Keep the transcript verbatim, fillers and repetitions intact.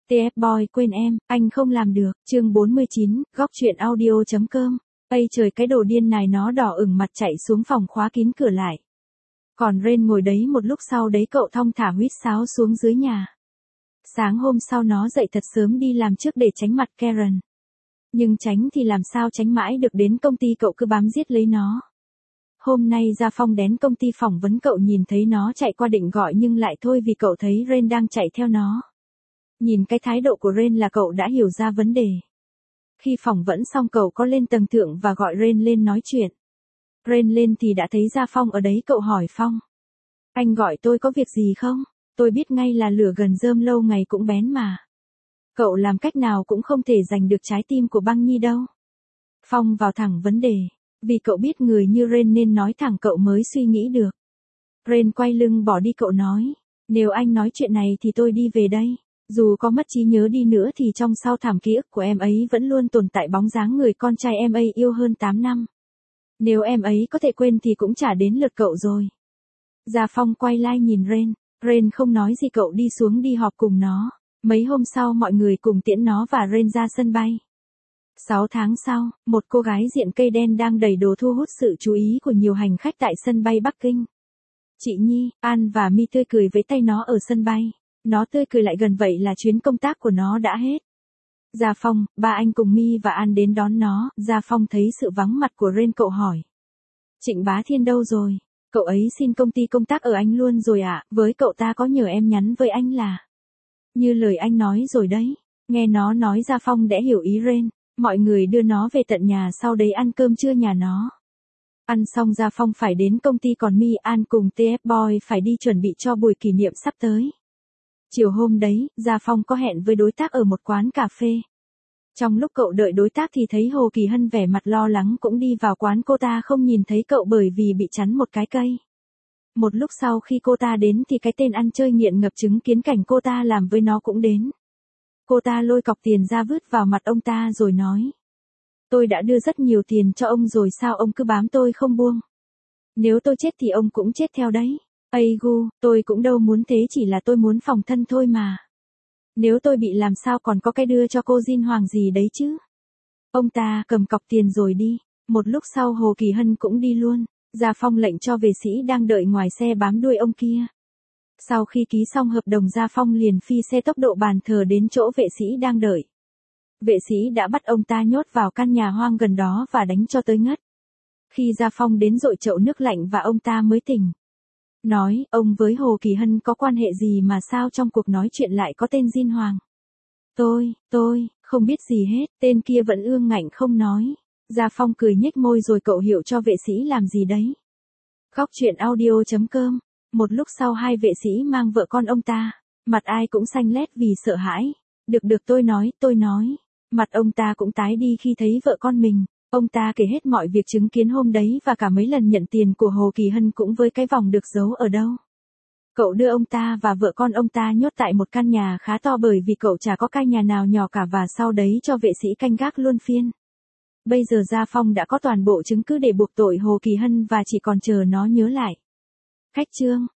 tê ép Boy quên em, anh không làm được, chương bốn mươi chín, góc truyện audio.com. Ây trời cái đồ điên này nó đỏ ửng mặt chạy xuống phòng khóa kín cửa lại. Còn Ren ngồi đấy một lúc sau đấy cậu thong thả huýt sáo xuống dưới nhà. Sáng hôm sau nó dậy thật sớm đi làm trước để tránh mặt Karen. Nhưng tránh thì làm sao tránh mãi được, đến công ty cậu cứ bám giết lấy nó. Hôm nay Gia Phong đến công ty phỏng vấn cậu nhìn thấy nó chạy qua định gọi nhưng lại thôi vì cậu thấy Ren đang chạy theo nó. Nhìn cái thái độ của Ren là cậu đã hiểu ra vấn đề. Khi phỏng vấn xong cậu có lên tầng thượng và gọi Ren lên nói chuyện. Ren lên thì đã thấy Gia Phong ở đấy, cậu hỏi Phong. Anh gọi tôi có việc gì không? Tôi biết ngay là lửa gần rơm lâu ngày cũng bén mà. Cậu làm cách nào cũng không thể giành được trái tim của băng nhi đâu. Phong vào thẳng vấn đề. Vì cậu biết người như Ren nên nói thẳng cậu mới suy nghĩ được. Ren quay lưng bỏ đi, cậu nói. Nếu anh nói chuyện này thì tôi đi về đây. Dù có mất trí nhớ đi nữa thì trong sau thảm ký ức của em ấy vẫn luôn tồn tại bóng dáng người con trai em ấy yêu hơn tám năm. Nếu em ấy có thể quên thì cũng chả đến lượt cậu rồi. Gia Phong quay lại nhìn Ren. Ren không nói gì, cậu đi xuống đi họp cùng nó. Mấy hôm sau mọi người cùng tiễn nó và Ren ra sân bay. Sáu tháng sau, một cô gái diện cây đen đang đầy đồ thu hút sự chú ý của nhiều hành khách tại sân bay Bắc Kinh. Chị Nhi, An và Mi tươi cười với tay nó ở sân bay. Nó tươi cười lại gần vậy là chuyến công tác của nó đã hết. Gia Phong, ba anh cùng Mi và An đến đón nó. Gia Phong thấy sự vắng mặt của Ren, cậu hỏi. Trịnh Bá Thiên đâu rồi? Cậu ấy xin công ty công tác ở Anh luôn rồi ạ, à? Với cậu ta có nhờ em nhắn với anh là. Như lời anh nói rồi đấy. Nghe nó nói Gia Phong đã hiểu ý Ren. Mọi người đưa nó về tận nhà, sau đấy ăn cơm trưa nhà nó. Ăn xong Gia Phong phải đến công ty, còn Mi An cùng tê ép Boy phải đi chuẩn bị cho buổi kỷ niệm sắp tới. Chiều hôm đấy, Gia Phong có hẹn với đối tác ở một quán cà phê. Trong lúc cậu đợi đối tác thì thấy Hồ Kỳ Hân vẻ mặt lo lắng cũng đi vào quán, cô ta không nhìn thấy cậu bởi vì bị chắn một cái cây. Một lúc sau khi cô ta đến thì cái tên ăn chơi nghiện ngập chứng kiến cảnh cô ta làm với nó cũng đến. Cô ta lôi cọc tiền ra vứt vào mặt ông ta rồi nói. Tôi đã đưa rất nhiều tiền cho ông rồi, sao ông cứ bám tôi không buông? Nếu tôi chết thì ông cũng chết theo đấy. Ây gu, tôi cũng đâu muốn thế, chỉ là tôi muốn phòng thân thôi mà. Nếu tôi bị làm sao còn có cái đưa cho cô Jin Hoàng gì đấy chứ. Ông ta cầm cọc tiền rồi đi. Một lúc sau Hồ Kỳ Hân cũng đi luôn. Gia Phong lệnh cho vệ sĩ đang đợi ngoài xe bám đuôi ông kia. Sau khi ký xong hợp đồng, Gia Phong liền phi xe tốc độ bàn thờ đến chỗ vệ sĩ đang đợi. Vệ sĩ đã bắt ông ta nhốt vào căn nhà hoang gần đó và đánh cho tới ngất. Khi Gia Phong đến dội chậu nước lạnh và ông ta mới tỉnh. Nói, ông với Hồ Kỳ Hân có quan hệ gì mà sao trong cuộc nói chuyện lại có tên Jin Hoàng? Tôi, tôi, không biết gì hết, tên kia vẫn ương ngạnh không nói. Gia Phong cười nhếch môi rồi cậu hiểu cho vệ sĩ làm gì đấy. Góc truyện audio.com. Một lúc sau hai vệ sĩ mang vợ con ông ta. Mặt ai cũng xanh lét vì sợ hãi. Được được tôi nói, tôi nói. Mặt ông ta cũng tái đi khi thấy vợ con mình. Ông ta kể hết mọi việc chứng kiến hôm đấy và cả mấy lần nhận tiền của Hồ Kỳ Hân cũng với cái vòng được giấu ở đâu. Cậu đưa ông ta và vợ con ông ta nhốt tại một căn nhà khá to bởi vì cậu chả có căn nhà nào nhỏ cả, và sau đấy cho vệ sĩ canh gác luân phiên. Bây giờ Gia Phong đã có toàn bộ chứng cứ để buộc tội Hồ Kỳ Hân và chỉ còn chờ nó nhớ lại. Khách chương.